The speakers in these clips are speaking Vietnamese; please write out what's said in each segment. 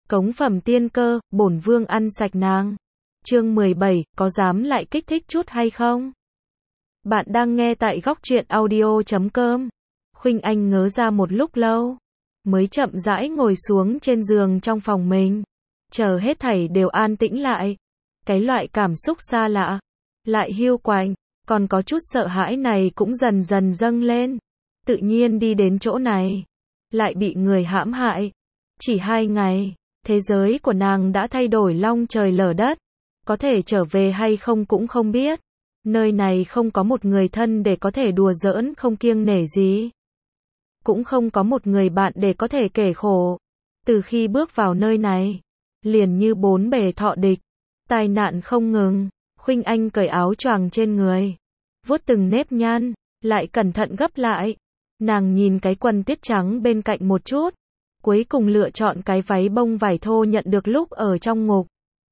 Cống phẩm tiên cơ, bổn vương ăn sạch nàng. Chương 17, có dám lại kích thích chút hay không? Bạn đang nghe tại góc truyện audio.com. Khuynh Anh ngớ ra một lúc lâu, mới chậm rãi ngồi xuống trên giường trong phòng mình, chờ hết thảy đều an tĩnh lại. Cái loại cảm xúc xa lạ, lại hiu quạnh, còn có chút sợ hãi này cũng dần dần dâng lên. Tự nhiên đi đến chỗ này, lại bị người hãm hại. Chỉ 2 ngày, thế giới của nàng đã thay đổi long trời lở đất. Có thể trở về hay không cũng không biết. Nơi này không có một người thân để có thể đùa giỡn không kiêng nể gì. Cũng không có một người bạn để có thể kể khổ. Từ khi bước vào nơi này, liền như bốn bề thọ địch. Tai nạn không ngừng. Khuynh Anh cởi áo choàng trên người, vuốt từng nếp nhăn, lại cẩn thận gấp lại. Nàng nhìn cái quần tiết trắng bên cạnh một chút, cuối cùng lựa chọn cái váy bông vải thô nhận được lúc ở trong ngục.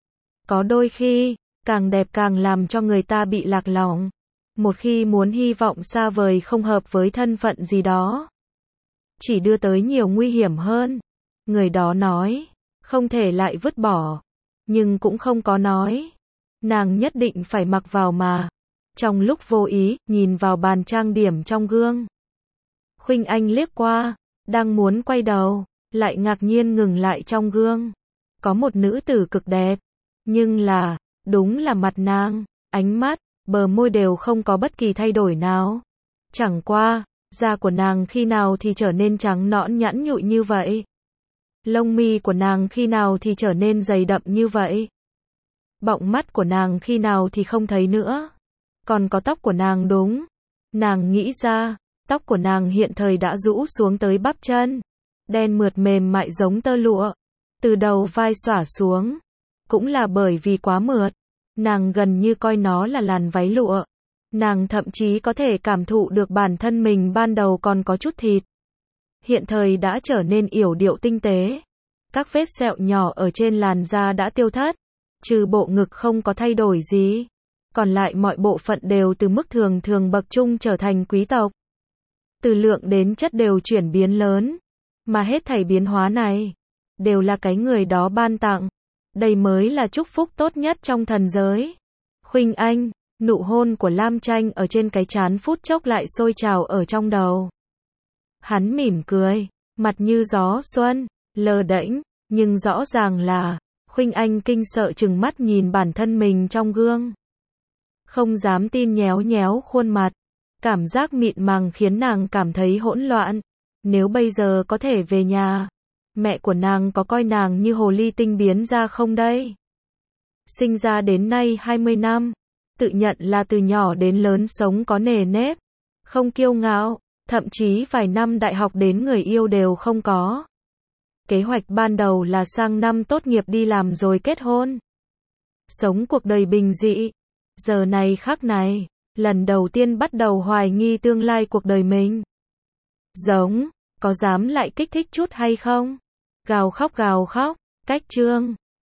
Có đôi khi, càng đẹp càng làm cho người ta bị lạc lõng. Một khi muốn hy vọng xa vời không hợp với thân phận gì đó, chỉ đưa tới nhiều nguy hiểm hơn. Người đó nói, không thể lại vứt bỏ, nhưng cũng không có nói nàng nhất định phải mặc vào mà. Trong lúc vô ý, nhìn vào bàn trang điểm trong gương, Khuynh Anh liếc qua, đang muốn quay đầu, lại ngạc nhiên ngừng lại trong gương. Có một nữ tử cực đẹp, nhưng đúng là mặt nàng, ánh mắt, bờ môi đều không có bất kỳ thay đổi nào. Chẳng qua, da của nàng khi nào thì trở nên trắng nõn nhẵn nhụi như vậy. Lông mi của nàng khi nào thì trở nên dày đậm như vậy. Bọng mắt của nàng khi nào thì không thấy nữa. Còn có tóc của nàng đúng. Nàng nghĩ ra, tóc của nàng hiện thời đã rũ xuống tới bắp chân. Đen mượt mềm mại giống tơ lụa. Từ đầu vai xõa xuống. Cũng là bởi vì quá mượt. Nàng gần như coi nó là làn váy lụa. Nàng thậm chí có thể cảm thụ được bản thân mình ban đầu còn có chút thịt. Hiện thời đã trở nên yểu điệu tinh tế. Các vết sẹo nhỏ ở trên làn da đã tiêu thất. Trừ bộ ngực không có thay đổi gì. Còn lại mọi bộ phận đều từ mức thường thường bậc trung trở thành quý tộc. Từ lượng đến chất đều chuyển biến lớn. Mà hết thảy biến hóa này, đều là cái người đó ban tặng. Đây mới là chúc phúc tốt nhất trong thần giới. Khuynh Anh, nụ hôn của Lam Tranh ở trên cái trán phút chốc lại sôi trào ở trong đầu. Hắn mỉm cười, mặt như gió xuân, lơ đễnh, nhưng rõ ràng là Khuynh Anh kinh sợ trừng mắt nhìn bản thân mình trong gương. Không dám tin nhéo nhéo khuôn mặt. Cảm giác mịn màng khiến nàng cảm thấy hỗn loạn. Nếu bây giờ có thể về nhà, mẹ của nàng có coi nàng như hồ ly tinh biến ra không đây? Sinh ra đến nay 20 năm, tự nhận là từ nhỏ đến lớn sống có nề nếp, không kiêu ngạo, thậm chí vài năm đại học đến người yêu đều không có. Kế hoạch ban đầu là sang năm tốt nghiệp đi làm rồi kết hôn. Sống cuộc đời bình dị. Giờ này khắc này, lần đầu tiên bắt đầu hoài nghi tương lai cuộc đời mình. Có dám lại kích thích chút hay không? Gào khóc, cách chương.